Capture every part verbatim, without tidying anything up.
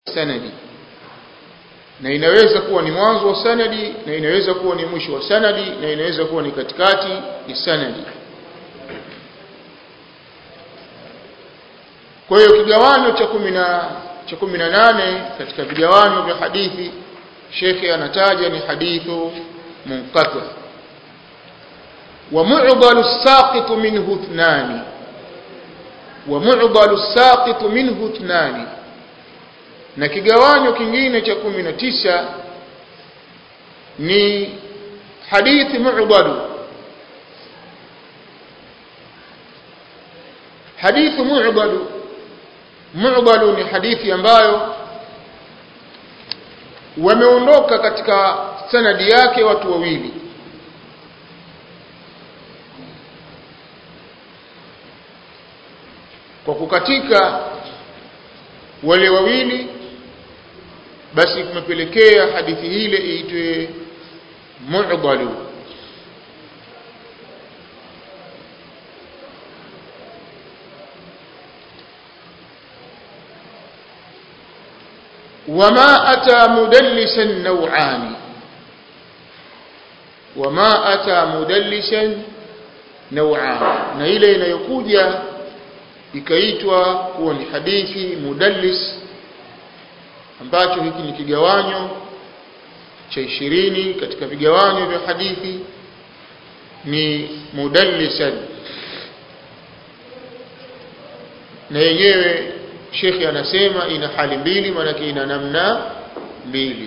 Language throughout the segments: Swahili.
sanadi, na inaweza kuwa ni mwanzo wa sanadi, na inaweza kuwa ni mwisho wa sanadi, na inaweza kuwa ni katikati ya sanadi. Kwa hiyo kigawanyo cha kumi na cha kumi na nane katika vigawanyo vya hadithi shekhe anataja ni hadithu munqati. Wa mu'dalu as-saqit minhu ithnani, wa mu'dalu as-saqit minhu ithnani. Na kigawanyo kingine cha kumi na tisa ni hadithi mu'dalu. Hadithu mu'dalu, mu'dalu ni hadithi ambayo wameondoka katika sanadi yake watu wawili. Kwa kukatika wale wawili, basi kumepelekea hadithi ile iitwe mu'dalu. وما أتى مدلسا نوعان، وما أتى مدلسا نوعان. na ile inayokuja ikaitwa kuwa ni hadithi mudallis, ambacho hiki ni kigawanyo cha ishirini katika vigawanyo vya hadithi, ni mudallisan. Na yenyewe shekhi anasema ina hali mbili, maana ina namna mbili.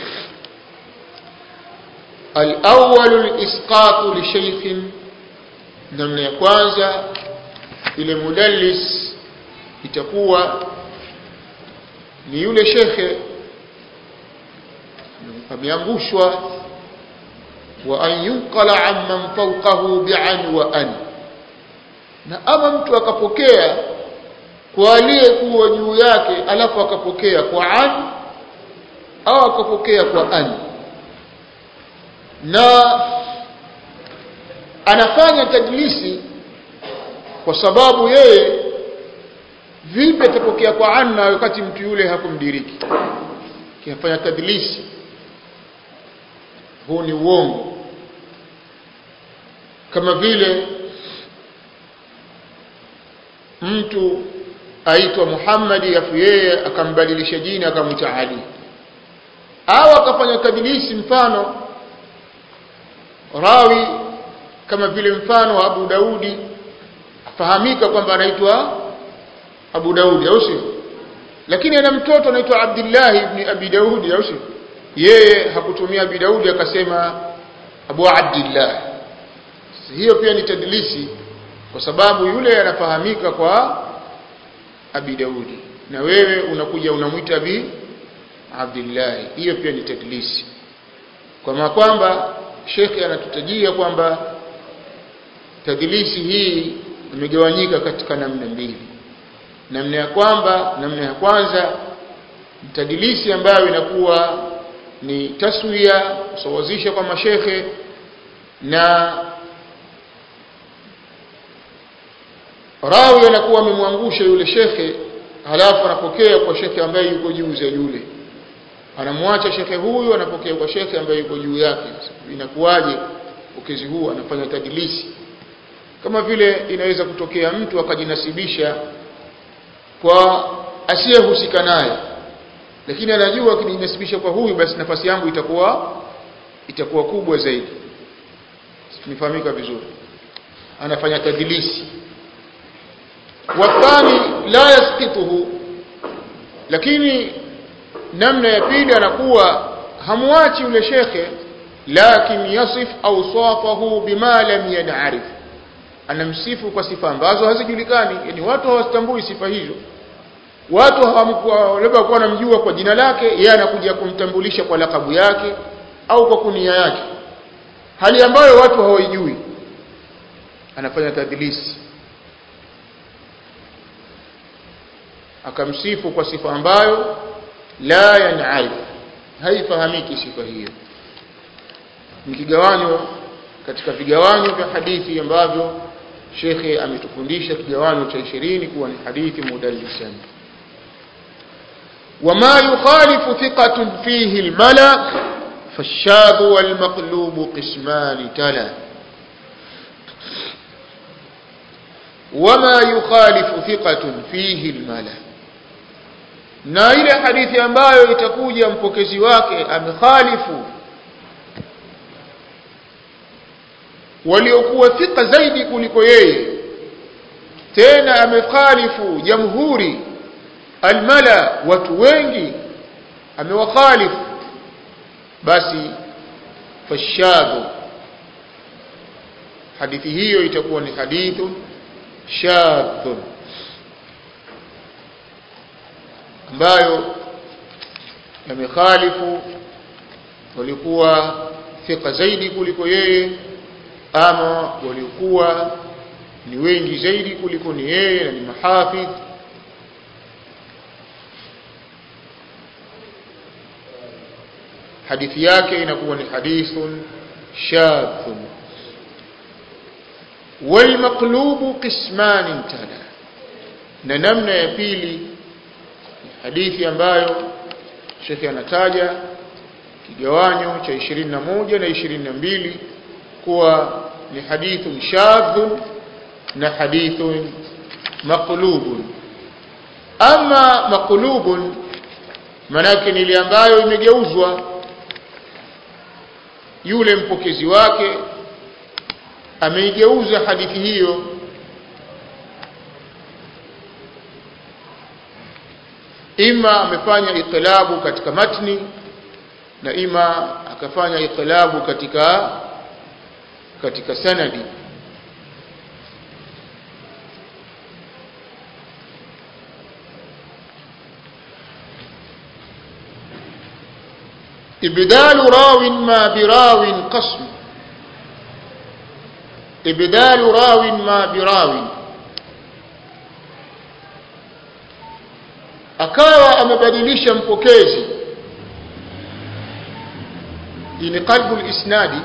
Al-awwal al-isqat li shaykh, namna ya kwanza ile mudallis itakuwa ni yule shekhe ameangushwa, wa an yunqala amman fawqahu bi'an wa an, na ama mtu akapokea kwa aliyekuwa juu yake alafu akapokea kwa an au akapokea kwa an, na anafanya tadlisi kwa sababu yeye vipi atapokea kwa an na wakati mtu yule hakumdiriki, kiafanya tadlisi. Huu ni uongo. Kama vile mtu aitwa Muhammad afu yeye akambadilisha jina akamwita Ali, au akafanya tadlisi, mfano rawi kama vile mfano wa Abu Daudi afahamika kwamba anaitwa Abu Daudi, au sio? Lakini ana mtoto anaitwa Abdullah ibn Abi Daudi, au sio? Yeye hakutumia Abi Daudi akasema Abu Abdullah. Hiyo pia ni tadlisi, kwa sababu yule anafahamika kwa Abi Daudi na wewe unakuja unamuita Abi Abdullah. Hiyo pia ni tadlisi. Kwa maana kwamba shekhi anatutajia kwamba tadlisi hii imegawanyika katika namna mbili. Namna ya kwamba namna ya kwanza tadlisi ambayo inakuwa ni taswiya, kusawazisha kwa mashekhe, na rawi anakuwa amemwangusha yule shekhe, halafu anapokea kwa shekhe ambaye yuko juu za yule, anamwacha shekhe huyu anapokea kwa shekhe ambaye yuko juu yake. Inakuwaje ukezi huu? Anafanya tadlisi. Kama vile inaweza kutokea mtu akajinasibisha kwa asiyehusika naye, lakini anajua akinijinasibisha kwa huyu basi nafasi yangu itakuwa itakuwa kubwa zaidi. Tumefahamika vizuri. Anafanya tadlisi. Wathani la yasqituhu, lakini namna ya pili anakuwa hamwachi yule shekhe, lakin yasif awsafahu bima lam yan'arif, anamsifu kwa sifa ambazo hazijulikani. Yani watu hawastambui sifa hizo, watu hawamkuwa labda kwa anamjua kwa jina lake, yeye anakuja kumtambulisha kwa lakabu yake au kwa kunia yake, hali ambayo watu hawajui. Anafanya tadlisi, akamsifu kwa sifa ambayo la yan'arif, haifahamiki sifa hiyo. Ni kigawanyo katika vigawanyo vya hadithi ambavyo shekhe ametufundisha kigawanyo cha ishirini kuwa ni hadithi mudallisan. وما يخالف ثقة فيه الملا فالشاذ والمقلوب قسمان تلا وما يخالف ثقة فيه الملا na ile hadithi ambayo itakuja mpokezi wake amekhalifu waliokuwa thika zaidi kuliko yeye tena amekhalifu jamhuri almala watu wengi amewakhalifu basi fashadhu hadithi hiyo itakuwa ni hadithun shadhun ambayo yamekhalifu walikuwa thika zaidi kuliko yeye ama walikuwa ni wengi zaidi kuliko ni yeye na ni mahafidh hadithi yake inakuwa ni hadithun shadhun wal maqlubu qisman tala na namna ya pili hadithi ambayo Sheikh anataja kigawanyo cha ishirini na moja na ishirini na mbili kuwa ni hadithun shadhun na hadithun maqlubun ama maqlubun manake ni ile ambayo imegeuzwa yule mpokezi wake ameigeuza hadithi hiyo ima amefanya iqlabu katika matni na ima akafanya iqlabu katika katika sanadi ibdalu rawin ma birawin qasm ibdalu rawin ma birawin akawa amebadilisha mpokezi ni qalbu al-isnadi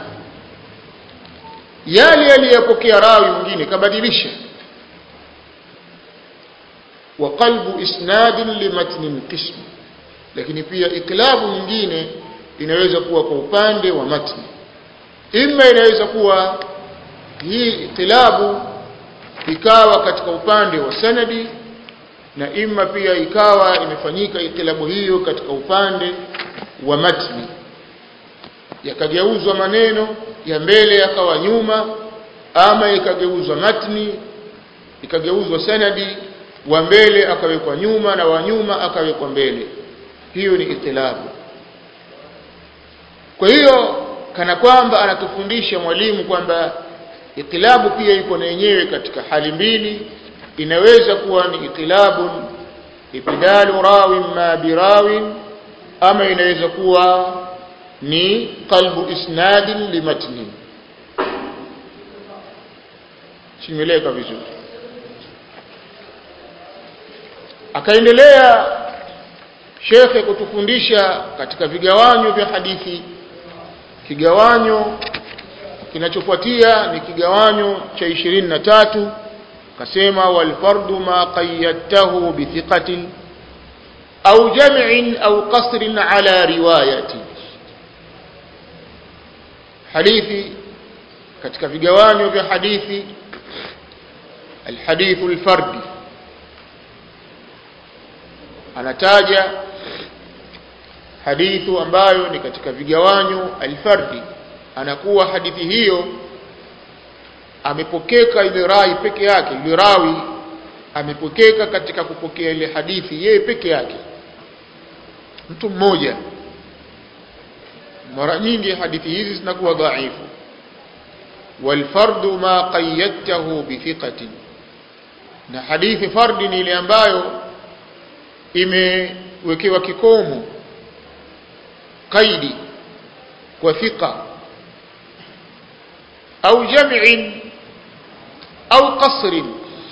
yale aliyopokea rawi mwingine kabadilisha wa qalbu isnadin limatnin qism lakini pia iklabu nyingine inaweza kuwa kwa upande wa matni imma inaweza kuwa hii iklabu ikawa katika upande wa sanadi na imma pia ikawa imefanyika iklabu hiyo katika upande wa matni yakageuzwa maneno ya mbele yakawa nyuma ama ikageuzwa matni ikageuzwa sanadi wa mbele akawekwa nyuma na wa nyuma akawekwa mbele hiyo ni iklabu kwa hiyo kana kwamba anatufundisha mwalimu kwamba iklabu pia iko na yenyewe katika hali mbili inaweza kuwa ni iklabun ibdalu rawin ma birawin ama inaweza kuwa ni qalbu isnadin limatni simeleka vizuri akaendelea shekhe kutufundisha katika vigawanyo vya hadithi kigawanyo kinachofuatia ni kigawanyo cha ishirini na tatu kasema wal fardu ma qayyadtahu bi thiqatin au jam'in au qasrin ala riwayati hadithi katika vigawanyo vya hadithi alhadithu alfardi anataja hadithu ambayo ni katika vigawanyo alfardi anakuwa hadithi hiyo amepokeka ile rai peke yake ile rawi amepokeka katika kupokea ile hadithi yeye peke yake mtu mmoja mara nyingi hadithi hizi zinakuwa dhaifu wal fardu ma qayyadtahu bi thiqatin na hadithi fardi ni ile ambayo imewekewa kikomo qaidi kwa thiqa au jam'in au qasrin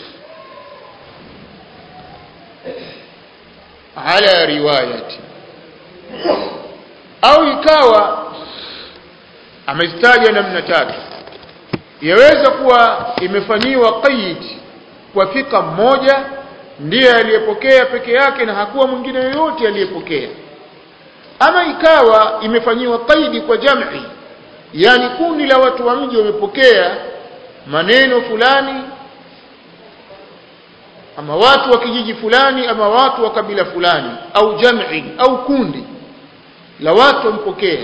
ala riwayati au ikawa amezitaja namna tatu yaweza kuwa imefanyiwa qaid kwa thika mmoja ndiye aliyepokea peke yake na hakuwa mwingine yoyote aliyepokea. Ama ikawa imefanyiwa qaidi kwa jam'i, yani kundi la watu wa mji wamepokea maneno fulani, ama watu wa kijiji fulani, ama watu wa kabila fulani, au jam'i au kundi la watu wamepokea.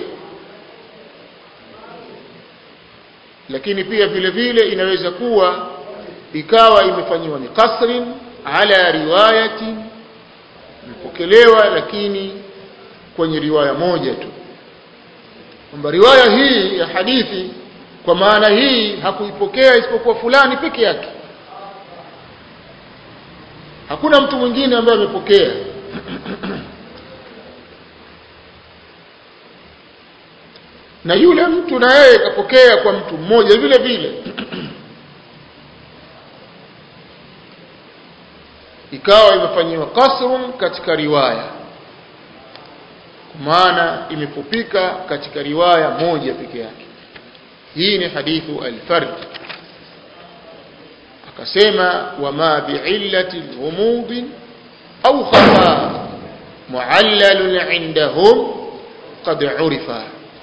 Lakini pia vile vile inaweza kuwa ikawa imefanyiwa ni qasrin ala riwayati, imepokelewa lakini kwenye riwaya moja tu, kwamba riwaya hii ya hadithi kwa maana hii hakuipokea isipokuwa fulani peke yake, hakuna mtu mwingine ambaye amepokea. Na yule mtu na yeye kapokea kwa mtu mmoja vile vile, ikawa imefanywa kasrun katika riwaya, kwa maana imefupika katika riwaya moja peke yake. Hii ni hadithu al-fard. Akasema wama bi'illati al-ghumud au khafa mu'allal 'indahum qad 'urifa.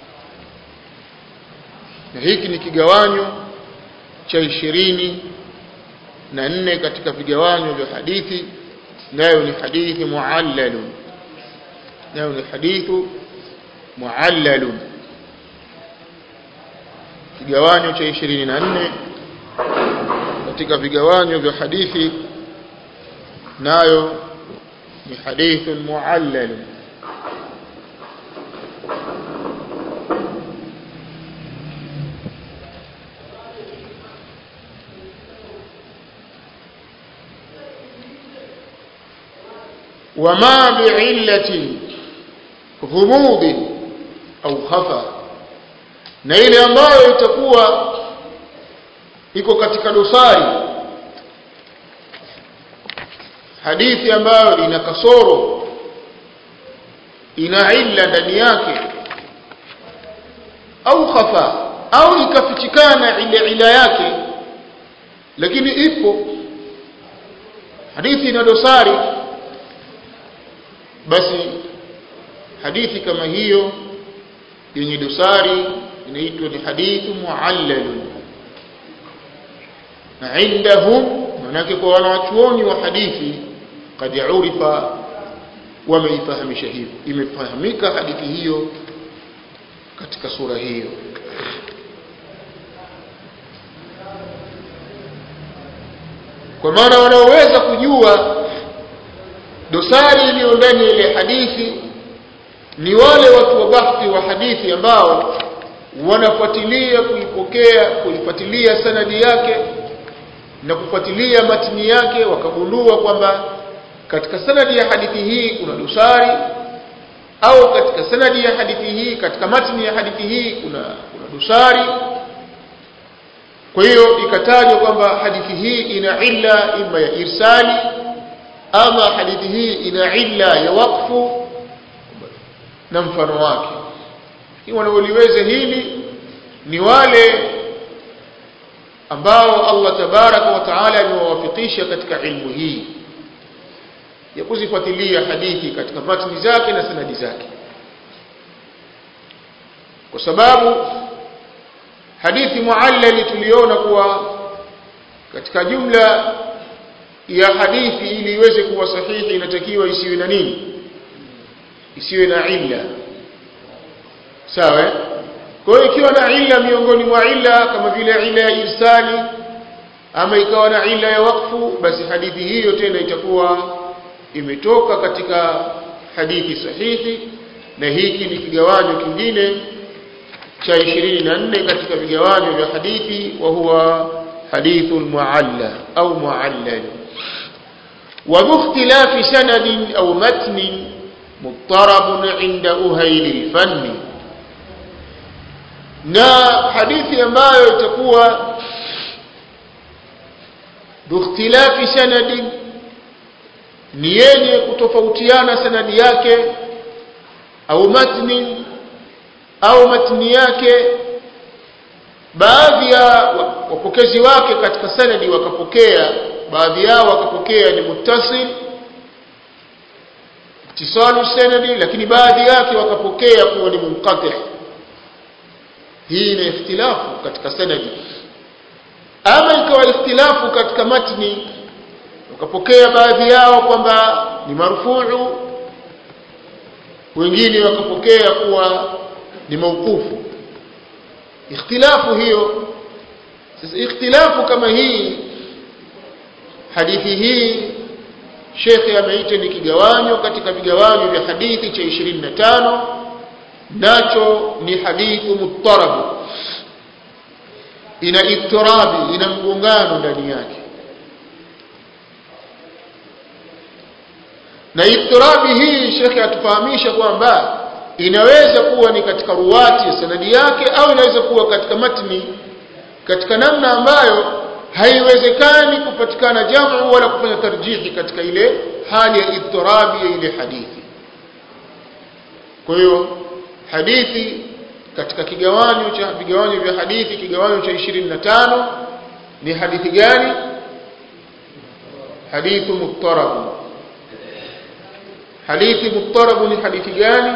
Na hiki ni kigawanyo cha ishirini na nne katika vigawanyo vya hadithi, nayo ni hadithi mu'allal, nayo ni hadithu mu'allal. Kigawanyo cha ishirini na nne katika vigawanyo vya hadithi, nayo ni hadithu mu'allal. وما بعلة غموض au khafa, na ile ambayo itakuwa iko katika dosari, hadithi ambayo ina kasoro, ina illa ndani yake, au khafa, au ikafichikana ile ila yake lakini ipo hadithi ina dosari, basi hadithi kama hiyo yenye dosari inaitwa ni hadithu mu'allal. Na indahum, manake kwa wanachuoni wa hadithi, qad urifa, wameifahamisha hivyo, imefahamika hadithi hiyo katika sura hiyo. Kwa maana wanaoweza kujua dosari iliyo ndani ya ile hadithi ni wale watu wa bahthi wa hadithi ambao wanafuatilia kuipokea, kuifuatilia sanadi yake na kufuatilia matini yake, wakagundua kwamba katika sanadi ya hadithi hii kuna dosari, au katika sanadi ya hadithi hii, katika matini ya hadithi hii kuna kuna dosari. Kwa hiyo ikatajwa kwamba hadithi hii ina illa ima ya irsali, ama hadithi hii ina illa ya waqfu na mfano wake. Hii wanaoliweza hili ni wale ambao Allah tabaraka wa taala amewawafikisha katika ilmu hii ya kuzifuatilia hadithi katika matni zake na sanadi zake, kwa sababu hadithi muallali tuliona kuwa katika jumla ya hadithi ili iweze kuwa sahihi inatakiwa isiwe na nini? Isiwe na illa. Sawa? Kwa hiyo ikiwa na illa miongoni mwa illa kama vile illa ya irsali, ama ikawa na illa ya waqfu, basi hadithi hiyo tena itakuwa imetoka katika hadithi sahihi. Na hiki ni kigawanyo kingine cha ishirini na nne katika vigawanyo vya hadithi, wa huwa hadithul mu'alla au mu'allal. Wa ikhtilafi sanadin au matnin muttarabun 'inda uhayl al-fann, na hadithi ambayo itakuwa ikhtilafi sanadin, ni yenye kutofautiana sanadi yake, au matnin au matni yake, baadhi ya wapokezi wake katika sanadi wakapokea baadhi yao wakapokea ni muttasil ittisalu sanadi, lakini baadhi yake wakapokea kuwa ni munqati'. Hii ni ikhtilafu katika sanadi. Ama ikawa ikhtilafu katika matni, wakapokea baadhi yao kwamba ni marfu'u, wengine wakapokea kuwa ni mauqufu. Ikhtilafu hiyo, sasa ikhtilafu kama hii, hadithi hii Sheikh ameita ni kigawanyo katika vigawanyo vya hadithi cha ishirini na tano, nacho ni hadithu muttarab, ina ittirabi, ina mgongano ndani yake. Na ittirabi hii Sheikh atufahamisha kwamba inaweza kuwa ni katika ruwati ya sanadi yake, au inaweza kuwa katika matni, katika namna ambayo haiwezekani kupatikana jamu wala kufanya tarjihi katika ile hali ya ittirabi ya ile hadithi. Kwa hiyo hadithi katika kigawanyo cha vigawanyo vya hadithi, kigawanyo cha ishirini na tano ni hadithi gani? Hadithu muttarab. Hadithi muttarab ni hadithi gani?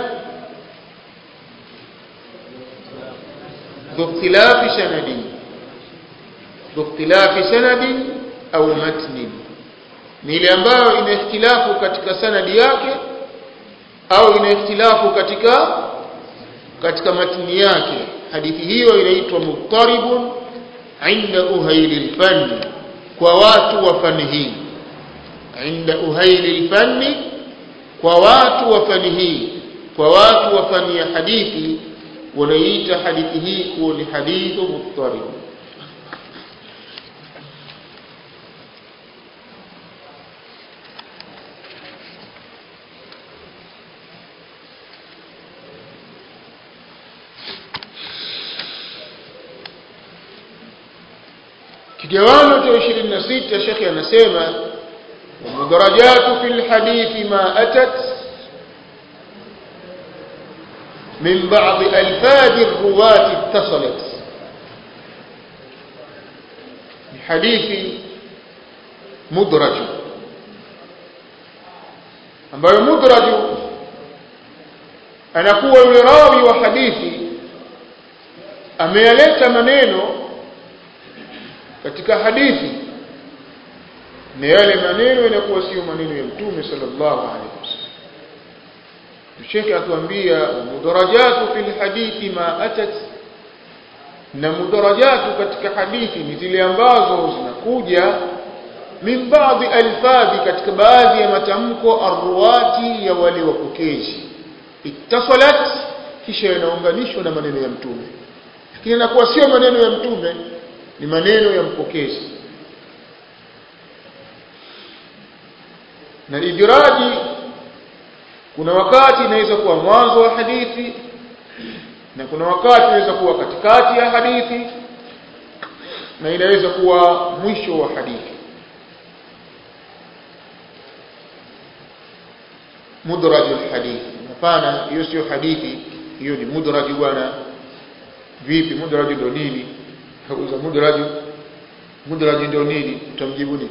ذو اختلاف سند ذو اختلاف سند au matni, ni ile ambayo ina ikhtilafu katika sanadi yake au ina ikhtilafu katika katika matni yake. Hadithi hiyo inaitwa muttaribun inda uhaili al-fann, kwa watu wa fani hii. Inda uhaili al-fann, kwa watu wa fani hii, kwa watu wa fani ya hadithi wanaita hadithi hii kuwa ni hadithu muttarib. Kigawanyo cha ishirini na sita Sheikh anasema mudarajatu fil hadithi ma atat من بعض ألفاظ الرواة اتصلت. حديث مدرج ambayo mudraj anakuwa yule rawi wa hadithi ameyaleta maneno katika hadithi, na yale maneno yanakuwa sio maneno ya Mtume sallallahu alaihi wasallam. Sheikh atuambia mudarajatu fil hadithi ma atat, na mudarajatu katika hadithi ni zile ambazo zinakuja min baadhi alfadhi, katika baadhi ya matamko arruwati ya wale wapokezi, ittasalat, kisha yanaunganishwa na maneno ya Mtume, lakini inakuwa sio maneno ya Mtume, ni maneno ya mpokezi. Na idraji kuna wakati inaweza kuwa mwanzo wa hadithi, na kuna wakati inaweza kuwa katikati ya hadithi, na inaweza kuwa mwisho wa hadithi. Mudraj alhadith, hapana, hiyo sio hadithi, hiyo ni mudraj bwana. Vipi mudraj ndio nini? Hauza mudraj, mudraj ndio nini? Utamjibu nini?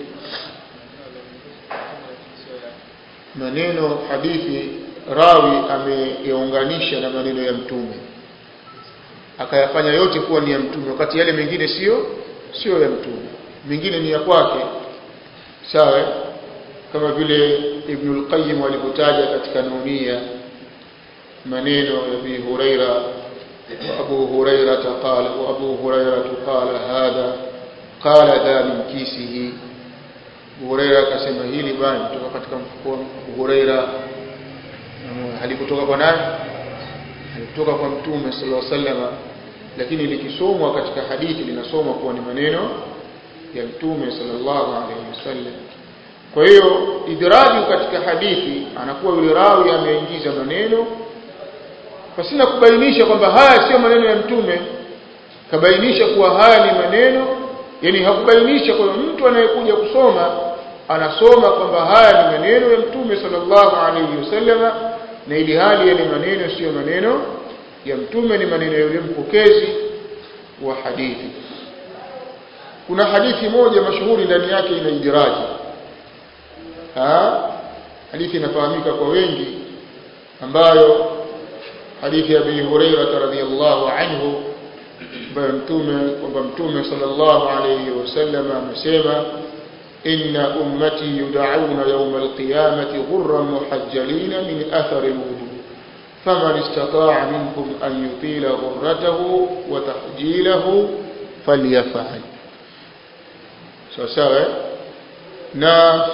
Maneno hadithi rawi ameyaunganisha na maneno ya Mtume, akayafanya yote kuwa ni ya Mtume, wakati yale mengine sio sio ya Mtume, mengine ni ya kwake. Sawa, kama vile Ibn al-Qayyim alipotaja katika Nunia maneno ya Abi Huraira, wa Abu Huraira qala wa Abu Huraira qala hadha qala dha min kisihi. Abu Huraira akasema hili bwana kutoka katika mfuko wa Abu Huraira. Halikutoka kwa nani? Halikutoka kwa Mtume sallallahu alaihi wasallam, lakini likisomwa katika hadithi linasomwa kuwa ni maneno ya Mtume sallallahu alaihi wasallam. Kwa hiyo idraju katika hadithi anakuwa yule rawi ameingiza maneno pasina kubainisha kwamba haya sio maneno ya Mtume, kabainisha kuwa haya ni maneno, yani hakubainisha. Kwa mtu anayekuja kusoma anasoma kwamba haya ni maneno ya Mtume sallallahu alaihi wasallam, na ili hali yale maneno sio maneno ya Mtume, ni maneno ya yule mpokezi wa hadithi. kuna hadithi moja mashuhuri ndani yake ina idiraji. Ha? Hadithi inafahamika kwa wengi ambayo hadithi ya Abi Hurairah radhiyallahu anhu ambayo mtume kwamba mtume sallallahu alayhi wasallam amesema inna ummati yud'auna yawm al-qiyamati ghurran muhajjalina min athari al-wudu faman istata'a minkum an yutila ghurratahu wa tahjilahu falyaf'al. Sawa na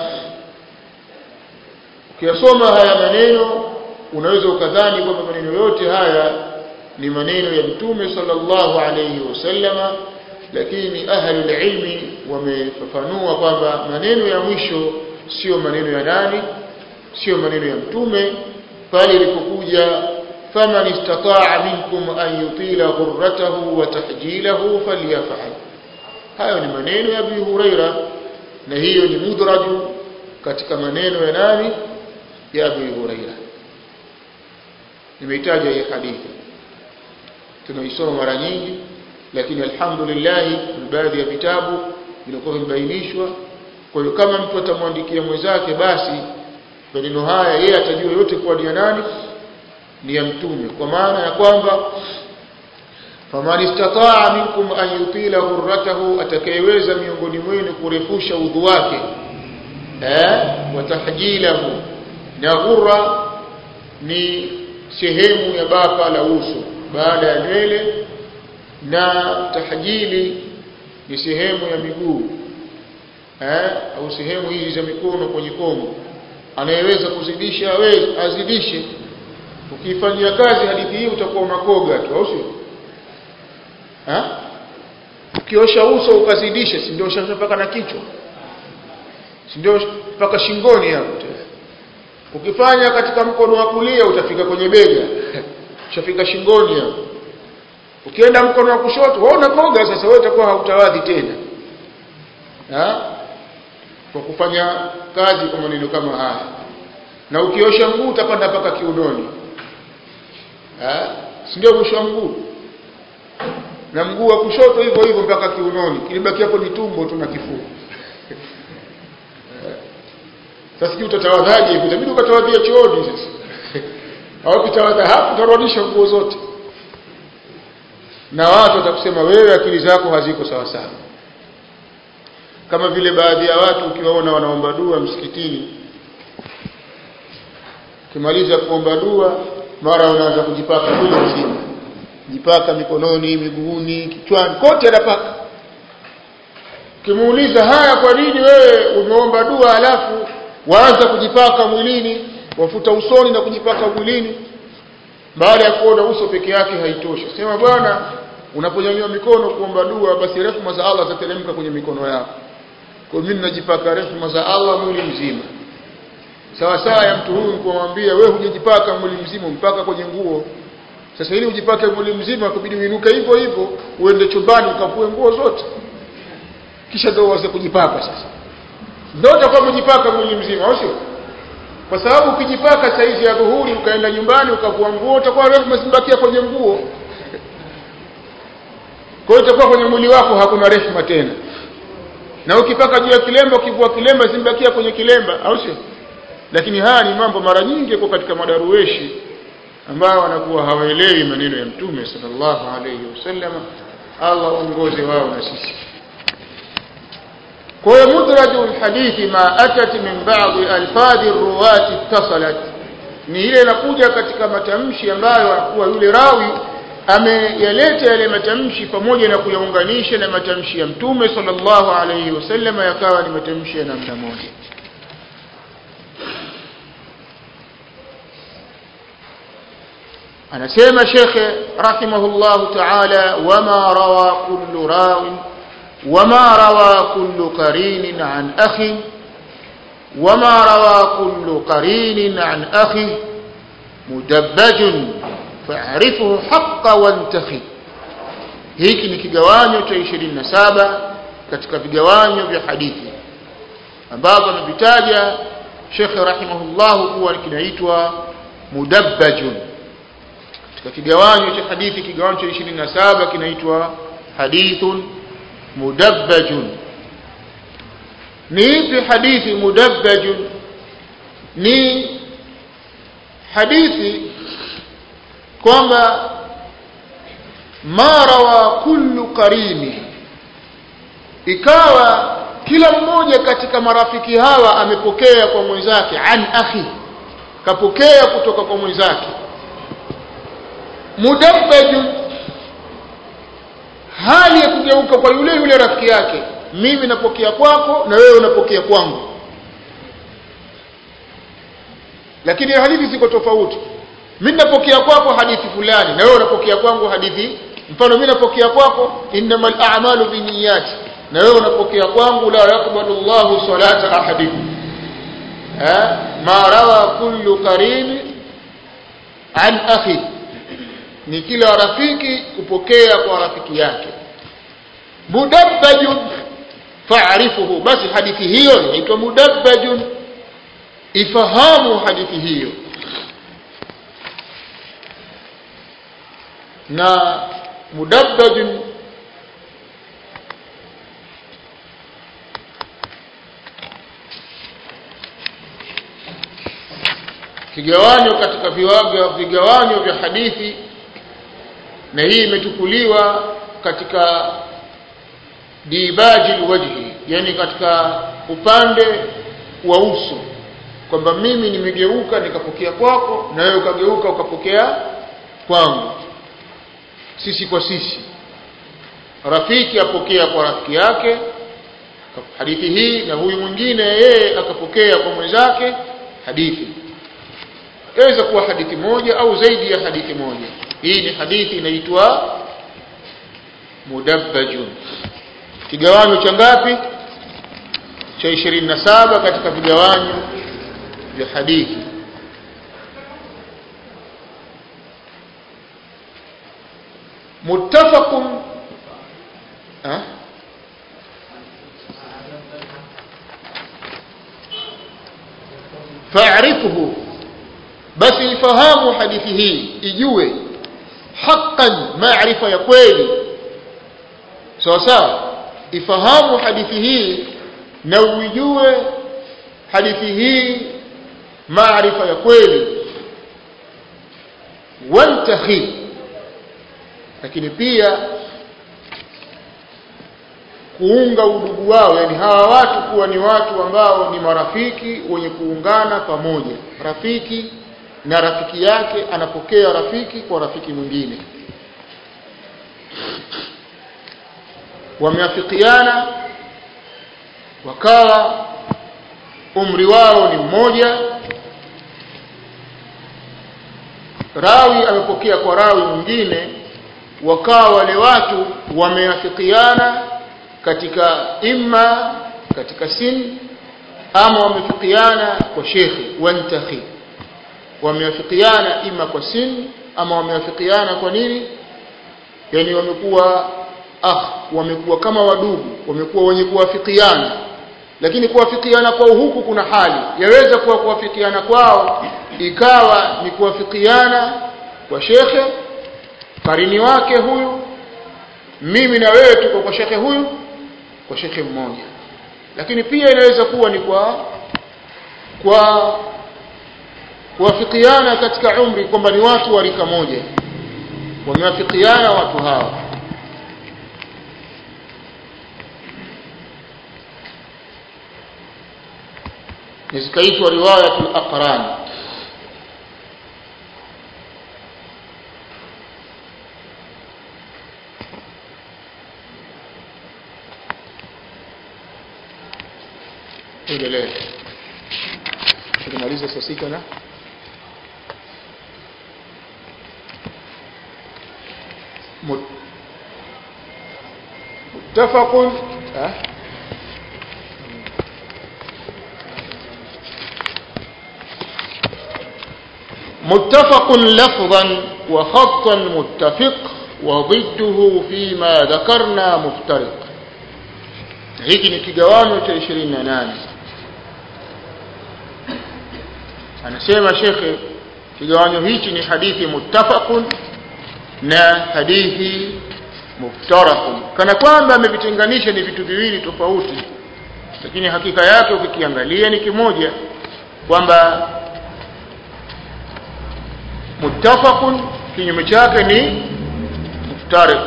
ukiyasoma haya maneno unaweza ukadhani kwamba maneno yote haya ni maneno ya mtume sallallahu alayhi wasallama, lakini ahli ilmi wamefafanua kwamba maneno ya mwisho sio maneno ya nani, sio maneno ya mtume, bali ilipokuja faman istata'a minkum an yutila ghurratahu wa tahjilahu falyaf'al. Hayo ni maneno ya Abi Huraira na hiyo ni mudraju katika maneno ya nani, ya Abi Huraira. Nimeitaja hii hadithi, tunaisoma mara nyingi, lakini alhamdulillah baadhi ya vitabu vinakuwa vimebainishwa. Kwa hiyo kama mtu atamwandikia mwenzake, basi maneno haya yeye atajua yote kwa ni ya nani, ni ya mtume, kwa maana ya kwamba faman istata'a minkum an yutila ghurratahu, atakayeweza miongoni mwenu kurefusha udhu wake, eh wa tahjilahu, na ghurra ni sehemu ya bapa la uso baada ya nywele, na tahjili ni sehemu ya miguu eh au sehemu hizi za mikono kwenye komo. Anayeweza kuzidisha aweze azidishe. Ukifanyia kazi hadithi hii utakuwa unakoga tu, au sio? Eh ukiosha uso ukazidisha, si ndio ushapaka na kichwa, si ndio mpaka shingoni hapo. Ukifanya katika mkono wa kulia utafika kwenye bega, ushafika shingoni hapo. Ukienda mkono wa kushoto wewe unakoga, sasa wewe utakuwa hautawadhi tena. Ha? Kwa kufanya kazi kwa maneno kama haya. Na ukiosha mguu utapanda mpaka kiunoni. Ha? Si ndio kuosha mguu? Na mguu wa kushoto hivyo hivyo mpaka kiunoni. Kilibaki hapo ni tumbo tu na kifua. Sasa kitu utatawadhaje? Itabidi ukatawadhia chooni sasa. Au kitawadha hapo utarudisha nguo zote. Na watu watakusema wewe akili zako haziko sawa sawa. Kama vile baadhi ya watu ukiwaona wanaomba dua msikitini, kimaliza kuomba dua mara unaanza kujipaka mwili mzima, jipaka mikononi, miguuni, kichwani, kote anapaka. Kimuuliza haya, kwa nini wewe umeomba dua alafu waanza kujipaka mwilini, wafuta usoni na kujipaka mwilini? Baada ya kuona uso peke yake haitoshi. Sema bwana, unaponyanyua mikono kuomba dua, basi rehema za Allah zitateremka kwenye mikono yako. Kwa mimi ninajipaka rehema za Allah mwili mzima. Sawa sawa ya mtu huyu kumwambia wewe hujijipaka mwili mzima, mpaka kwenye nguo. Sasa ili ujipake mwili mzima kubidi uinuke hivyo hivyo, uende chumbani ukafue nguo zote, kisha ndio uanze kujipaka. Sasa ndio utakuwa umejipaka mwili mzima, au sio? Kwa sababu ukijipaka saizi ya dhuhuri ukaenda nyumbani ukavua nguo, utakuwa rehema zimebakia kwenye nguo. Kwa hiyo itakuwa kwenye mwili wako hakuna rehema tena. Na ukipaka juu ya kilemba, ukivua kilemba zimebakia kwenye kilemba, au sio? Lakini haya ni mambo mara nyingi kwa katika madarueshi ambao wanakuwa hawaelewi maneno ya Mtume sallallahu alayhi wasallam. Allah ongoze wao na sisi. Kwa hiyo mudraju alhadithi ma atat min ba'd alfadhi arruwati ittasalat, ni ile inakuja katika matamshi ambayo anakuwa yule rawi ameyaleta yale matamshi pamoja na kuyaunganisha na matamshi ya Mtume sallallahu alayhi wasallam, yakawa ni matamshi ya namna moja. Anasema Sheikh rahimahullah ta'ala, wama rawa kullu rawin wama rawa kullu qarinin an akhi wama rawa kullu qarinin an akhi mudabbajun fa'rifuhu haqqa wantakhi. Hiki ni kigawanyo cha ishirini na saba katika vigawanyo vya hadithi ambavyo amevitaja Sheikh rahimahullah kuwa kinaitwa mudabbajun. Katika kigawanyo cha hadithi, kigawanyo cha ishirini na saba kinaitwa hadithun mudabbajun. Ni ipi hadithi mudabbajun? Ni hadithi kwamba mara wa kullu qarini, ikawa kila mmoja katika marafiki hawa amepokea kwa mwenzake, an akhi, kapokea kutoka kwa mwenzake. Mudabbajun, hali ya kugeuka kwa yule yule rafiki yake, mimi napokea kwako na wewe unapokea kwangu, lakini hadithi ziko tofauti. Mimi napokea kwako hadithi fulani na wewe unapokea kwangu hadithi, mfano mimi napokea kwako innamal a'malu binniyat, na wewe unapokea kwangu la yaqbalu Allahu salata ahadikum. Ha, ma rawa kullu qarin an akhi, ni kila rafiki kupokea kwa rafiki yake. Mudabbajun fa'rifuhu, basi hadithi hiyo inaitwa mudabbajun, ifahamu hadithi hiyo. Na mudabbajun kigawanyo katika viwaga vigawanyo vya hadithi, na hii imetukuliwa katika dibaji alwajhi, yani katika upande wa uso, kwamba mimi nimegeuka nikapokea kwako na wewe ukageuka ukapokea kwangu, sisi kwa sisi. Rafiki apokea kwa rafiki yake hadithi hii, na huyu mwingine yeye akapokea kwa mwenzake hadithi. Inaweza kuwa hadithi moja au zaidi ya hadithi moja. Hii ni hadithi inaitwa mudabbajun. Kigawanyo cha ngapi? Cha ishirini na saba katika vigawanyo vya hadithi. Muttafaqun ha fa'rifuhu, basi ifahamu hadithi hii, ijue haqqan, maarifa ya kweli sawa sawa. Ifahamu hadithi hii na ujue hadithi hii maarifa ya kweli. Wantahi, lakini pia kuunga udugu wao, yani hawa watu kuwa ni watu ambao ni marafiki wenye kuungana pamoja. Rafiki na rafiki yake anapokea rafiki kwa rafiki mwingine, wameafikiana, wakawa umri wao ni mmoja, rawi amepokea kwa rawi mwingine, wakawa wale watu wameafikiana katika imma katika sin, ama wamefikiana kwa shekhi. Wantahi, wameafikiana ima kwa sin ama wameafikiana kwa nini, yani wamekuwa ah wamekuwa kama wadugu, wamekuwa wenye kuafikiana. Lakini kuafikiana kwa huku kuna hali, yaweza kuwa kuafikiana kwao ikawa ni kuafikiana kwa shekhe karini wake huyu, mimi na wewe tuko kwa shekhe huyu, kwa shekhe mmoja. Lakini pia inaweza kuwa ni kwa kwa kuafikiana katika umri, kwamba ni watu wa rika moja, wameafikiana watu hawa. Nizikaitwa riwayatul aqran. Endelea. Tunamaliza saa sita na muttafaqun ah متفق لفظا وخطا متفق وضده فيما ذكرنا مفترق. hiki ni kigawanyo cha ishirini na nane. Anasema shekhe, kigawanyo hichi ni hadithi muttafaqun na hadithi muftarakun, kana kwamba amevitenganisha ni vitu viwili tofauti, lakini hakika yake ukikiangalia ni kimoja, kwamba muttafaqun kinyume chake ni muftarik.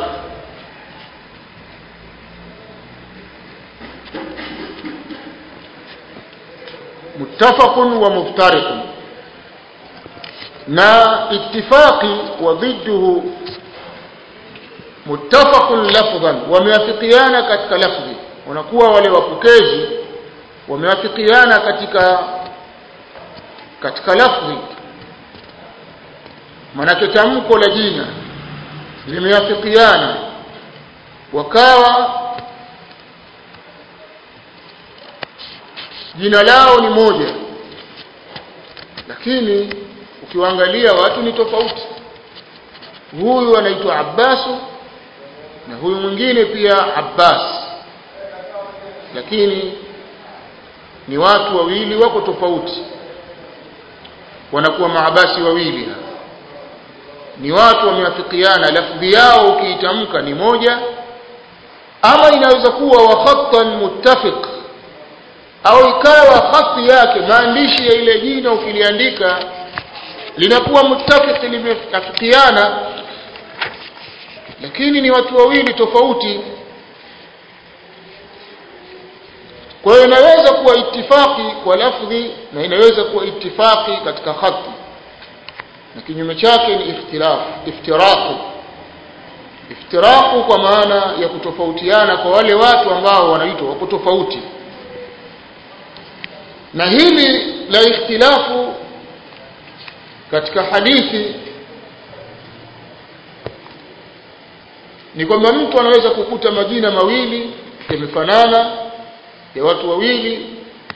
muttafaqun wa muftarikun, na ittifaqi wa dhidduhu muttafaqun lafdhan, wameafikiana katika lafzi, wanakuwa wale wapokezi wameafikiana katika katika lafzi, manake tamko la jina limeafikiana, wakawa jina lao ni moja, lakini ukiangalia watu ni tofauti. Huyu anaitwa Abbas na huyu mwingine pia Abbas, lakini ni watu wawili wako tofauti, wanakuwa maabasi wawili. Ni watu wameafikiana, lafzi yao ukiitamka ni moja, ama inaweza kuwa wa khattan muttafiq, au ikawa khati yake maandishi ya ile jina ukiliandika linakuwa muttafiq, limeafikiana, lakini ni watu wawili tofauti. Kwa hiyo inaweza kuwa ittifaqi kwa lafzi na inaweza kuwa ittifaqi katika khati, na kinyume chake ni ikhtilaf, iftiraqu. Iftiraqu kwa maana ya kutofautiana kwa wale watu ambao wanaitwa wako tofauti. Na hili la ikhtilafu katika hadithi ni kwamba mtu anaweza kukuta majina mawili yamefanana ya watu wawili,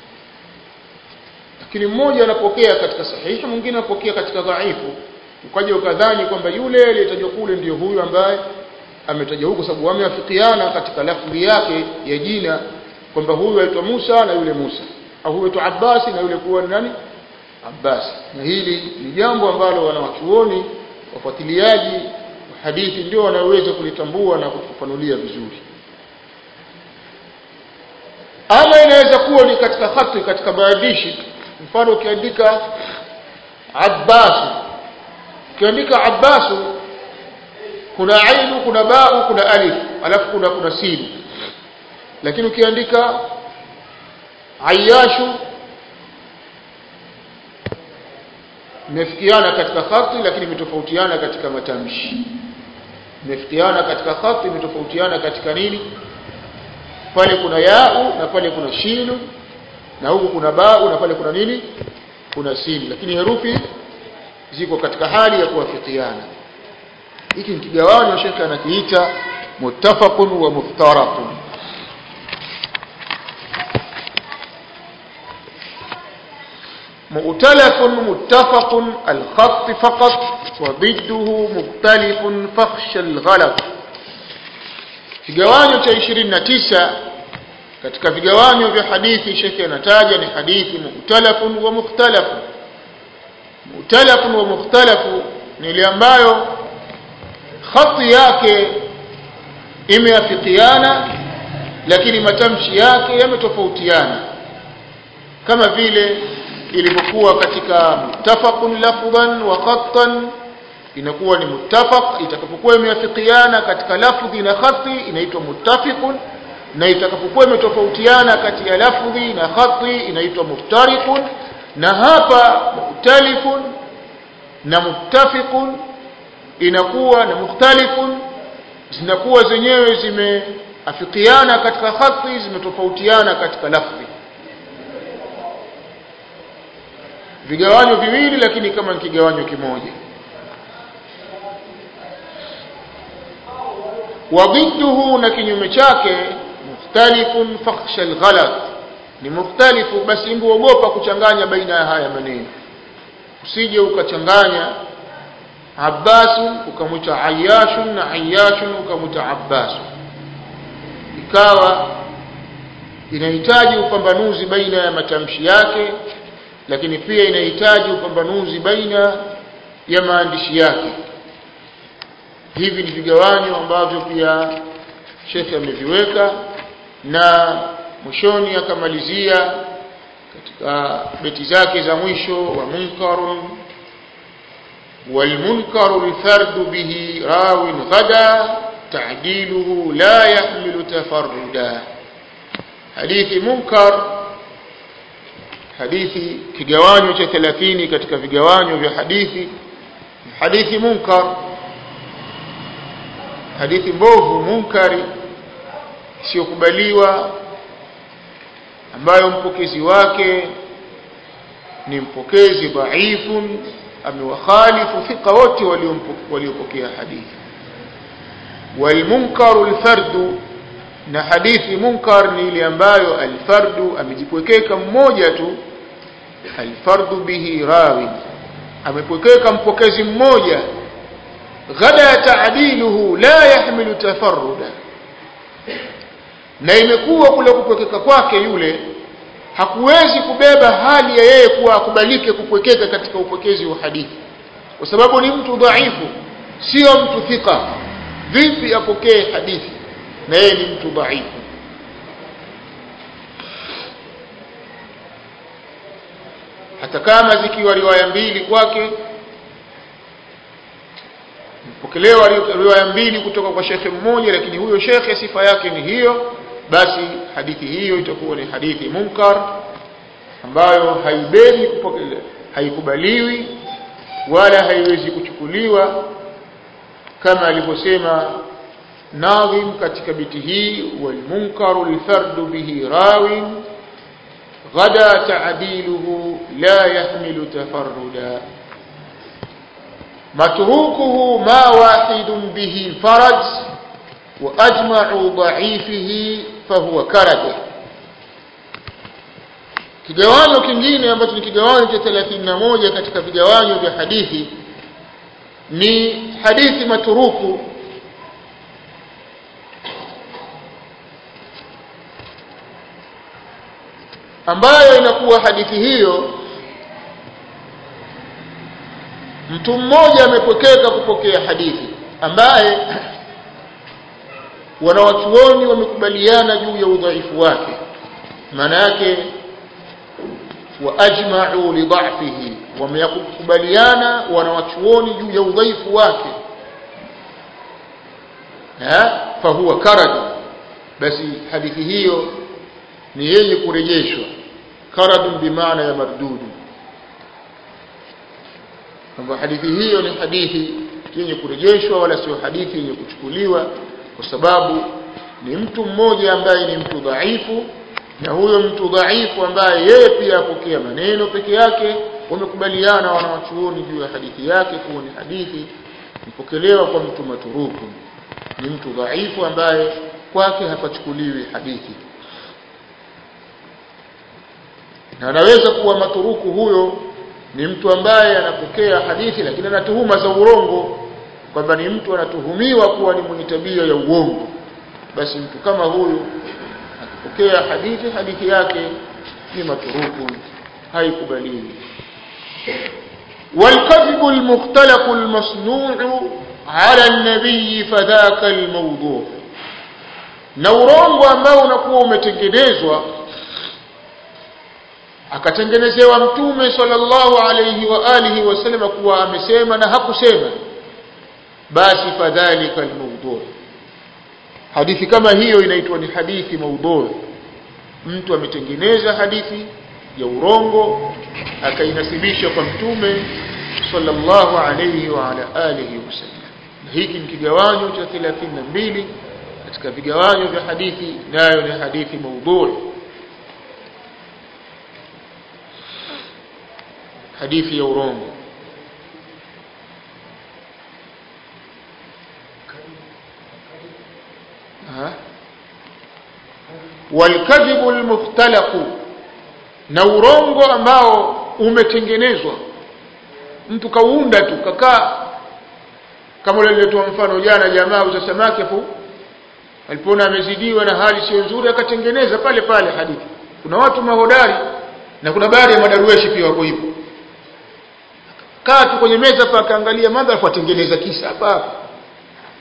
lakini mmoja anapokea katika sahihi, mwingine anapokea katika dhaifu, ukaja ukadhani kwamba yule aliyetajwa kule ndio huyu ambaye ametajwa huko, sababu wameafikiana katika lafzi yake ya jina, kwamba huyu aitwa Musa na yule Musa, au huyu aitwa Abbas na yule kuwa nani Abbas. Na hili ni jambo ambalo wanawachuoni wafuatiliaji wa hadithi ndio wanaweza kulitambua na kufafanulia vizuri. Ama inaweza kuwa ni katika khati, katika maandishi. Mfano ukiandika Abbas, ukiandika Abbas kuna ainu, kuna bau, kuna alif, alafu kuna kuna sin. Lakini ukiandika Ayyashu imefikiana katika khati, lakini imetofautiana katika matamshi. Imefikiana katika khati, imetofautiana katika nini? Pale kuna yau na pale kuna shinu, na huku kuna bau na pale kuna nini? Kuna sin, lakini herufi ziko katika hali ya kuwafikiana. Hiki ni kigawanyo Sheikh anakiita muttafaqun wa muftarakun. مؤتلف متفق الخط فقط وضده مختلف فخش الغلط. Kigawanyo cha ishirini na tisa katika vigawanyo vya hadithi Sheikh anataja ni hadithi mu'talafun wa mukhtalafun. Mu'talafun wa mukhtalafu ni ile ambayo khati yake imeafikiana lakini matamshi yake yametofautiana, kama vile ilivyokuwa katika muttafaqun lafdhan wa khattan, inakuwa ni muttafaq itakapokuwa imeafikiana katika lafdhi na khati inaitwa muttafiqun, na itakapokuwa imetofautiana kati ya lafdhi na khati inaitwa muftariqun. Na hapa mukhtalifun na muttafiqun inakuwa na mukhtalifun zinakuwa zenyewe zimeafikiana katika khati, zimetofautiana katika lafdhi. Vigawanyo viwili lakini kama ni kigawanyo kimoja. Wadhidduhu, na kinyume chake, mukhtalifun fakhsha alghalat, ni mukhtalifu basi nguogopa kuchanganya baina ya haya maneno. Usije ukachanganya Abbas ukamwita Ayyashun na Ayyashun ukamwita Abbas, ikawa inahitaji upambanuzi baina ya matamshi yake, lakini pia inahitaji upambanuzi baina ya maandishi yake. hivi ni vigawanyo ambavyo pia Sheikh ameviweka, na mwishoni akamalizia katika beti zake za mwisho wa munkarun wal munkaru al-fardu bihi rawin ghada ta'diluhu la yahmilu tafarruda. Hadithi munkar, hadithi kigawanyo cha thelathini katika vigawanyo vya hadithi. Hadithi munkar, hadithi mbovu, munkari, isiyokubaliwa, ambayo mpokezi wake ni mpokezi dhaifun, amewakhalifu thika wote waliopokea hadithi. Wal munkaru al-fardu, na hadithi munkar ni ile ambayo al-fardu amejipwekeka mmoja tu, al-fardu bihi rawi, amepwekeka mpokezi mmoja, ghada ta'diluhu la yahmilu tafarruda, na imekuwa kule kupwekeka kwake yule hakuwezi kubeba hali ya yeye kuwa akubalike kupwekeka katika upokezi wa hadithi, kwa sababu ni mtu dhaifu, sio mtu thika. Vipi apokee hadithi na yeye ni mtu dhaifu? Hata kama zikiwa riwaya mbili kwake, mpokelewa riwaya mbili kutoka kwa shekhe mmoja, lakini huyo shekhe sifa yake ni hiyo, basi hadithi hiyo itakuwa ni hadithi munkar ambayo haibebi kupokelewa, haikubaliwi wala haiwezi kuchukuliwa, kama alivyosema nadhim katika biti hii, wal munkaru al-fardu bihi rawin ghada ta'diluhu la yahmilu tafarruda. Matrukuhu ma wahidun bihi faraj wa ajma'u dha'ifihi fahuwa karad. Kigawanyo kingine ambacho ni kigawanyo cha thelathini na moja katika vigawanyo vya hadithi ni hadithi matruku, ambayo inakuwa hadithi hiyo mtu mmoja amepokeka kupokea hadithi ambaye wanawachuoni wamekubaliana juu ya udhaifu wake. Maana yake wa ajma'u li dha'fihi, wamekubaliana wanawachuoni juu ya udhaifu wake, ha fa huwa karad, basi hadithi hiyo ni yenye kurejeshwa. Karadun bi maana ya mardudu, kwamba hadithi hiyo ni hadithi yenye kurejeshwa wala sio hadithi yenye kuchukuliwa, kwa sababu ni mtu mmoja ambaye ni mtu dhaifu, na huyo mtu dhaifu ambaye yeye pia apokea maneno peke yake, wamekubaliana wanawachuoni juu ya hadithi yake kuwa ni hadithi mpokelewa kwa mtu maturuku, ni mtu dhaifu ambaye kwake hapachukuliwi hadithi. Na anaweza kuwa maturuku huyo ni mtu ambaye anapokea hadithi lakini ana tuhuma za urongo, kwamba ni mtu anatuhumiwa kuwa ni mwenye tabia ya uongo, basi mtu kama huyu akipokea hadithi, hadithi yake ni maturuku, haikubaliwi. Walkadhibu almukhtalaqu almasnu'u ala an-nabiy fadhaka almawdu', na urongo ambao unakuwa umetengenezwa akatengenezewa mtume sallallahu alayhi wa alihi wasallam kuwa amesema na hakusema, basi fadhalika almawdu', hadithi kama hiyo inaitwa ni hadithi mawdu'. Mtu ametengeneza hadithi ya urongo akainasibisha kwa mtume sallallahu alayhi wa ala alihi wasallam. Hiki ni kigawanyo cha thelathini na mbili katika vigawanyo vya hadithi, nayo ni hadithi mawdu', hadithi ya urongo. ha walkadhibu almukhtalaqu, na urongo ambao umetengenezwa, mtu kaunda tu kakaa, kama ile nilitoa mfano jana, jamaa uza samaki hapo alipoona amezidiwa na hali sio nzuri akatengeneza pale pale hadithi. Kuna watu mahodari na kuna baadhi ya madarueshi pia wako hivyo, kaa tu kwenye meza pa kaangalia madhara atengeneza kisa hapa,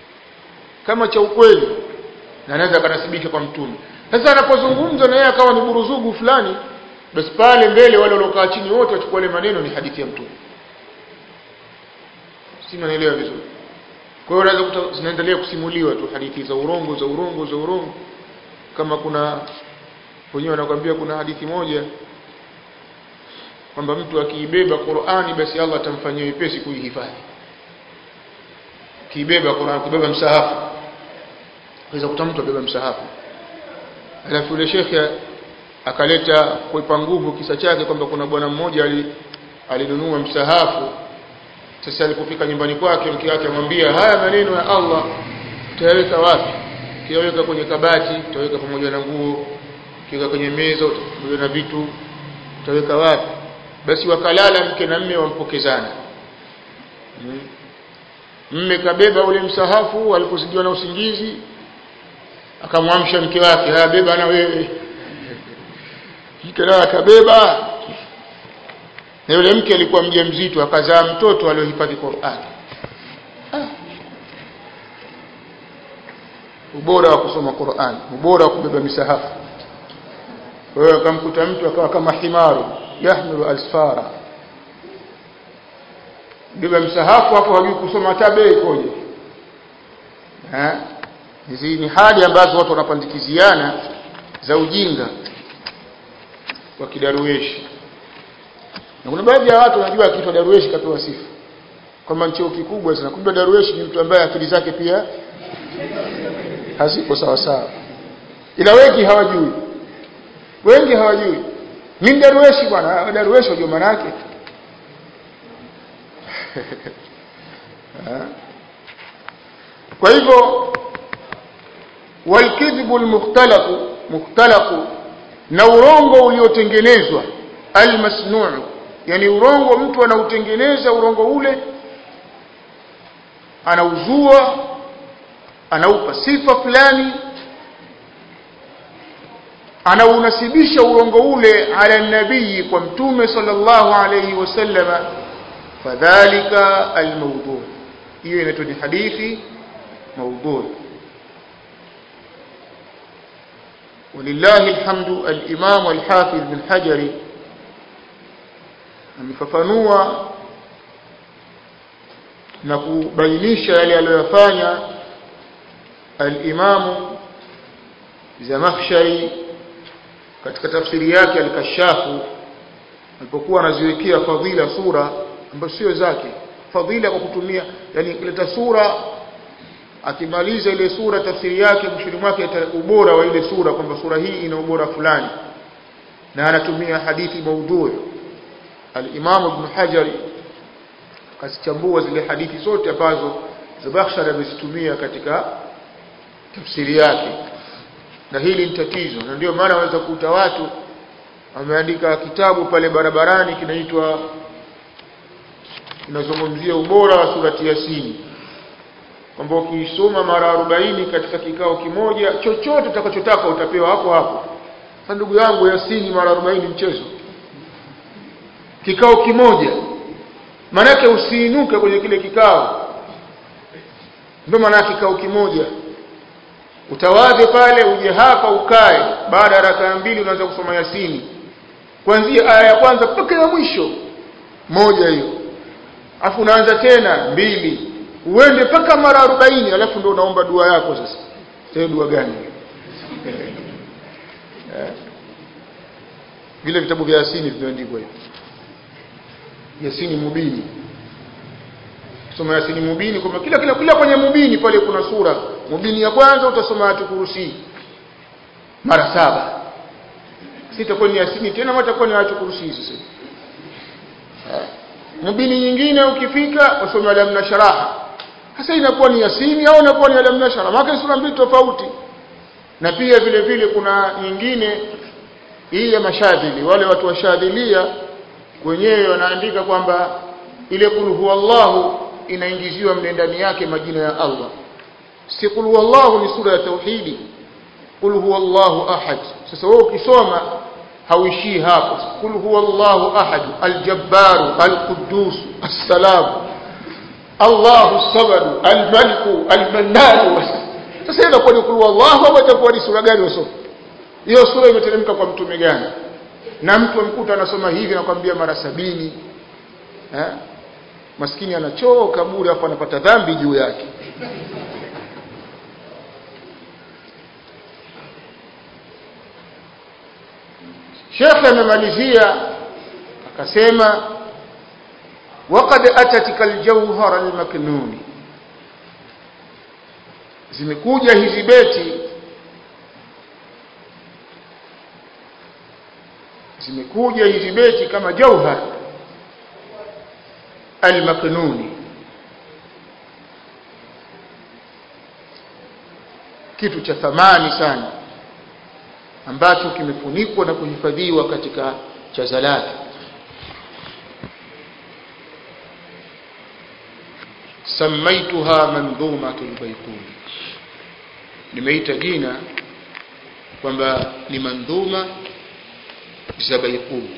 kama cha ukweli na anaweza kanasibisha kwa mtume. Sasa anapozungumza na yeye akawa ni buruzugu fulani, basi pale mbele wale waliokaa chini wote wachukua ile maneno ni hadithi ya mtume. Si mnaelewa vizuri? Kwa hiyo unaweza zinaendelea kusimuliwa tu hadithi za urongo za urongo za urongo. Kama kuna wenyewe wanakuambia kuna hadithi moja kwamba mtu akiibeba Qur'ani basi Allah atamfanyia wepesi kuihifadhi. Kiibeba Qur'an, kubeba msahafu. Unaweza kuta mtu abeba msahafu. Alafu yule shekhe akaleta kuipa nguvu kisa chake kwamba kuna bwana mmoja alinunua msahafu. Sasa alipofika nyumbani kwake mke wake amwambia, haya maneno ya Allah utayaweka wapi? Kiweka kwenye kabati, utaweka pamoja na nguo, kiweka kwenye meza, pamoja na vitu, utaweka wapi? Basi wakalala mke na mume wampokezana. Mume kabeba ule msahafu, alipozidiwa na usingizi akamwamsha mke wake, haya beba na wewe. Kikala akabeba. Na yule mke alikuwa mjamzito, akazaa mtoto aliohifadhi Qur'an. Ah. Ubora wa kusoma Qur'an, ubora wa kubeba misahafu. Kwa hiyo akamkuta mtu akawa kama himaru yahmilu asfara. Beba msahafu hapo hajui kusoma tabe ikoje. Eh? Hizi ni hali ambazo watu wanapandikiziana za ujinga wa kidarueshi. Na kuna baadhi ya watu wanajua kitu darueshi kapewa sifa kwamba cheo kikubwa sana. Kumbe darueshi ni mtu ambaye akili zake pia haziko sawa sawa. Ila wengi hawajui. Wengi hawajui. Mimi darueshi bwana, darueshi ndio maana yake. Kwa hivyo walkidhibul mukhtalaqu mukhtalaqu, na urongo uliotengenezwa, almasnu'u, yani urongo mtu anautengeneza urongo ule, anauzua, anaupa sifa fulani, anaunasibisha urongo ule ala nabii, kwa mtume sallallahu alayhi wasallam, fadhalika almawdu', hiyo inaitwa ni hadithi mawdu'. ولله الحمد. الإمام الحافظ بن حجر amefafanua na kubainisha yale aliyofanya al-Imam Zamakhshari katika tafsiri yake al-Kashafu, alipokuwa anaziwekea fadhila sura ambazo sio zake, fadhila kwa kutumia, yani kuleta sura, akimaliza ile sura tafsiri yake mshiri wake ubora wa ile sura, kwamba sura hii ina ubora fulani, na anatumia hadithi maudhu'. Al-Imam Ibn Hajar kasichambua zile hadithi zote ambazo Zamakhshari amezitumia katika tafsiri yake, na hili ni tatizo. Na ndio maana waweza kukuta watu wameandika kitabu pale barabarani kinaitwa, kinazungumzia ubora wa surati Yasin, kwamba ukisoma mara arobaini katika kikao kimoja, chochote utakachotaka utapewa hapo hapo. Sasa ndugu yangu, Yasin mara arobaini mchezo? Kikao kimoja, maana yake usiinuke kwenye kile kikao. Ndio maana kikao kimoja, utawadhe pale, uje hapa ukae, baada ya rakaa mbili unaanza kusoma Yasin kuanzia aya ya kwanza mpaka ya mwisho moja hiyo, afu unaanza tena mbili, uende mpaka mara arobaini, alafu ndio unaomba dua yako. Sasa sasa dua gani? Eh, vile vitabu vya Yasin vimeandikwa hivi, Yasin Mubini. Soma Yasin Mubini, kwa kila kila kila kwenye Mubini pale kuna sura. Mubini ya kwanza utasoma Ayatul Kursi mara saba, sitakuwa ni Yasin tena, mtakuwa ni Ayatul Kursi. Sasa Mubini nyingine ukifika usome Alam Nasharaha, sasa inakuwa ni Yasin au inakuwa ni Alam Nasharaha, maana sura mbili tofauti. Na pia vile vile kuna nyingine hii ya mashadhili, wale watu wa shadhilia wenyewe wanaandika kwamba ile kul huwallahu inaingiziwa ndani yake majina ya Allah. Si kul huwallahu ni sura ya tauhidi, kul huwallahu ahad. Sasa wewe ukisoma hauishii hapo, kul huwallahu ahad, aljabbar, alquddus, assalam, Allahu samad, almalik, almannan. Sasa inakuwa ni kulu Allahu au itakuwa ni sura gani usome? Hiyo sura imeteremka kwa mtume gani? Na mtu amkuta anasoma hivi na kwambia mara sabini. Eh? Maskini anachoka bure hapo, anapata dhambi juu yake. Sheikh amemalizia akasema waqad atatika aljawhar almaknun, zimekuja hizi beti zimekuja hizi beti kama jauhar almaknuni, kitu cha thamani sana ambacho kimefunikwa na kuhifadhiwa katika chazalati. Samaituha mandhumatul bayquni, nimeita jina kwamba ni mandhuma za Bayquni.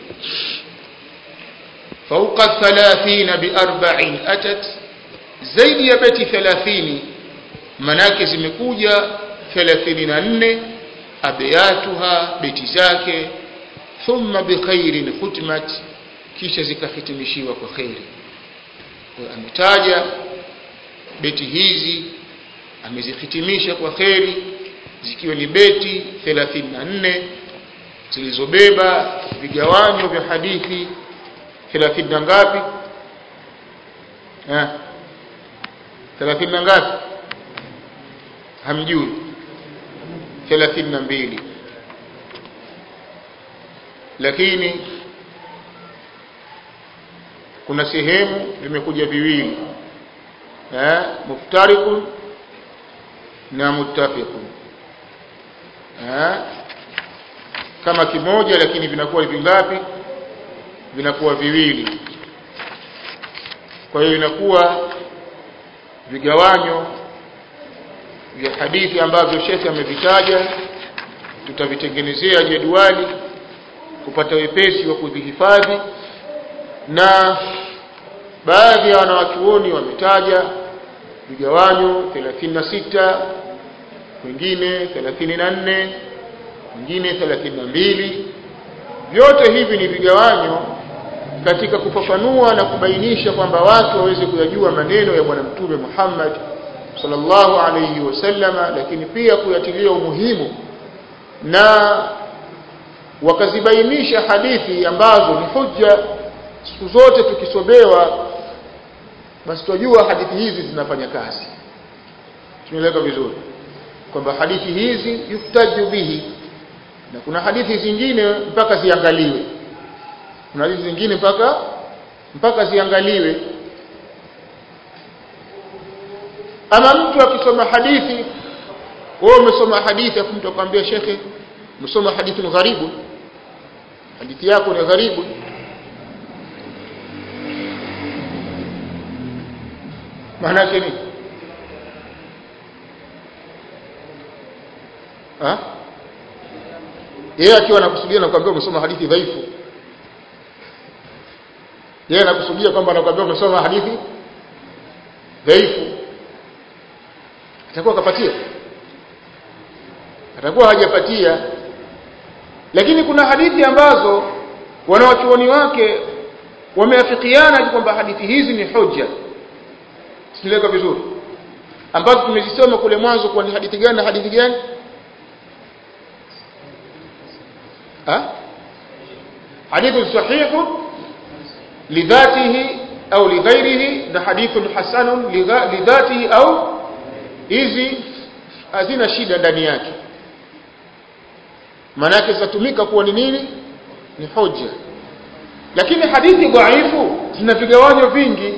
Fauqa thalathina bi arba'in atat, zaidi ya beti thelathini, manake zimekuja thelathini na nne. Abiyatuha, beti zake. Thumma bi khairin khutmat, kisha zikahitimishiwa kwa khairi. Kwa ametaja beti hizi, amezihitimisha kwa khairi, zikiwa ni beti thelathini na nne zilizobeba vigawanyo vya hadithi thelathini na ngapi? Eh, thelathini na ngapi? Hamjui? thelathini na mbili. Lakini kuna sehemu vimekuja viwili, eh, muftarikun na muttafiqun, eh, kama kimoja lakini vinakuwa vingapi? Vinakuwa viwili. Kwa hiyo inakuwa vigawanyo vya hadithi ambavyo Sheikh amevitaja, tutavitengenezea jedwali kupata wepesi wa kuvihifadhi. Na baadhi ya wanawachuoni wametaja vigawanyo thelathini na sita, wengine thelathini na nne, wengine thelathini na mbili. Vyote hivi ni vigawanyo katika kufafanua na kubainisha kwamba watu waweze kuyajua maneno ya Bwana Mtume Muhammad sallallahu alayhi wasallama, lakini pia kuyatilia umuhimu na wakazibainisha hadithi ambazo ni hujja. Siku zote tukisobewa basi tujua hadithi hizi zinafanya kazi. Tumeeleza vizuri kwamba hadithi hizi yuftaju bihi, na kuna hadithi zingine mpaka ziangaliwe, kuna hadithi zingine mpaka mpaka ziangaliwe. Ama mtu akisoma hadithi, wewe umesoma hadithi afu mtu akwambia shekhe umesoma hadithi ni gharibu, hadithi yako ni gharibu, maana yake nini? Ah, yeye akiwa anakusudia na kuambia umesoma hadithi dhaifu, yeye anakusudia kwamba anakuambia umesoma hadithi dhaifu, atakuwa kapatia? Atakuwa hajapatia. Lakini kuna hadithi ambazo wanawachuoni wake wameafikiana kwamba hadithi hizi ni hujja. Sieleka vizuri, ambazo tumezisoma kule mwanzo, kwa ni hadithi gani na hadithi gani? Ah, hadithu sahihu lidhatihi au lighairihi, na hadithun hasanun lidhatihi, au hizi hazina shida ndani yake, maana yake zatumika kuwa ni nini? Ni hujja. Lakini hadithi dhaifu zina vigawanyo vingi,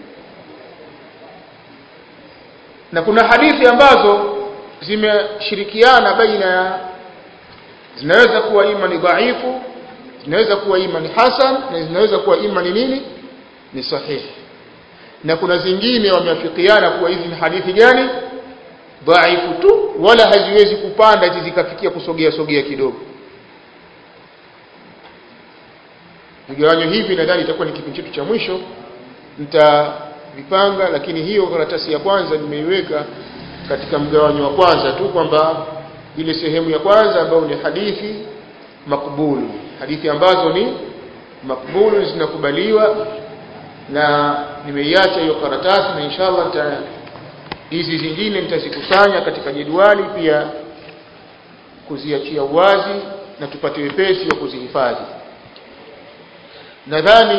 na kuna hadithi ambazo zimeshirikiana baina ya, zinaweza kuwa ima ni dhaifu, zinaweza kuwa ima ni hasan, na zinaweza kuwa ima ni nini? Ni sahihi. Na kuna zingine wameafikiana kuwa hizi ni hadithi gani? Dhaifu tu, wala haziwezi kupanda hizi zikafikia kusogea sogea kidogo. Vigawanyo hivi nadhani itakuwa ni kipindi chetu cha mwisho, nitavipanga, lakini hiyo karatasi ya kwanza nimeiweka katika mgawanyo wa kwanza tu kwamba ile sehemu ya kwanza ambayo ni hadithi makbulu, hadithi ambazo ni makbulu zinakubaliwa, na nimeiacha hiyo karatasi na inshallah ta hizi zingine nitazikusanya katika jedwali pia kuziachia wazi na tupate wepesi wa kuzihifadhi. Nadhani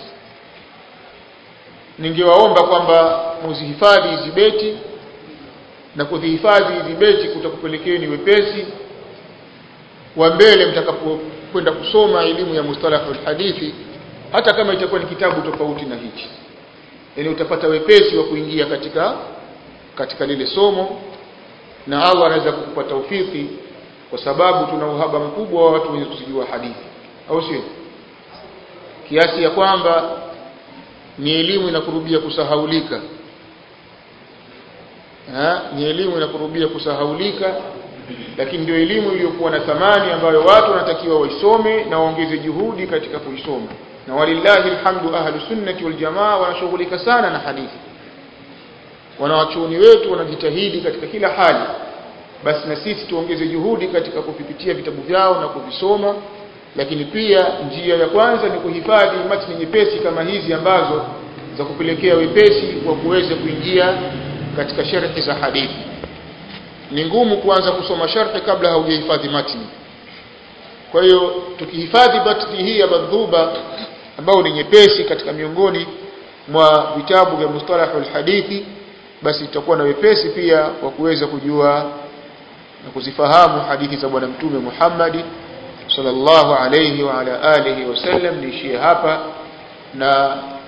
ningewaomba kwamba muzihifadhi hizi beti, na kuzihifadhi hizi beti kutakupelekeeni wepesi wa mbele mtakapokwenda kusoma elimu ya mustalahul hadithi, hata kama itakuwa ni kitabu tofauti na hichi. Yaani utapata wepesi wa kuingia katika katika lile somo, na Allah anaweza kukupa taufiki, kwa sababu tuna uhaba mkubwa wa watu wenye kujua hadithi, au sio? Kiasi ya kwamba ni elimu inakurubia kusahaulika. Ha? Ni elimu inakurubia kusahaulika, lakini ndio elimu iliyokuwa na thamani ambayo watu wanatakiwa waisome na waongeze juhudi katika kuisoma. Na walillahi alhamdu, ahlus sunnati wal jamaa wanashughulika sana na hadithi. Wanawachuoni wetu wanajitahidi katika kila hali. Basi na sisi tuongeze juhudi katika kuvipitia vitabu vyao na kuvisoma. Lakini pia njia ya kwanza ni kuhifadhi matni nyepesi kama hizi ambazo za kupelekea wepesi wa kuweza kuingia katika sharhi za hadithi. Ni ngumu kuanza kusoma sharhi kabla haujahifadhi matni. Kwa hiyo tukihifadhi matni hii ya Madhuba ambao ni nyepesi katika miongoni mwa vitabu vya mustalahul hadithi, basi tutakuwa na wepesi pia wa kuweza kujua na kuzifahamu hadithi za bwana mtume Muhammad sallallahu alayhi wa ala alihi wasallam. Niishie hapa na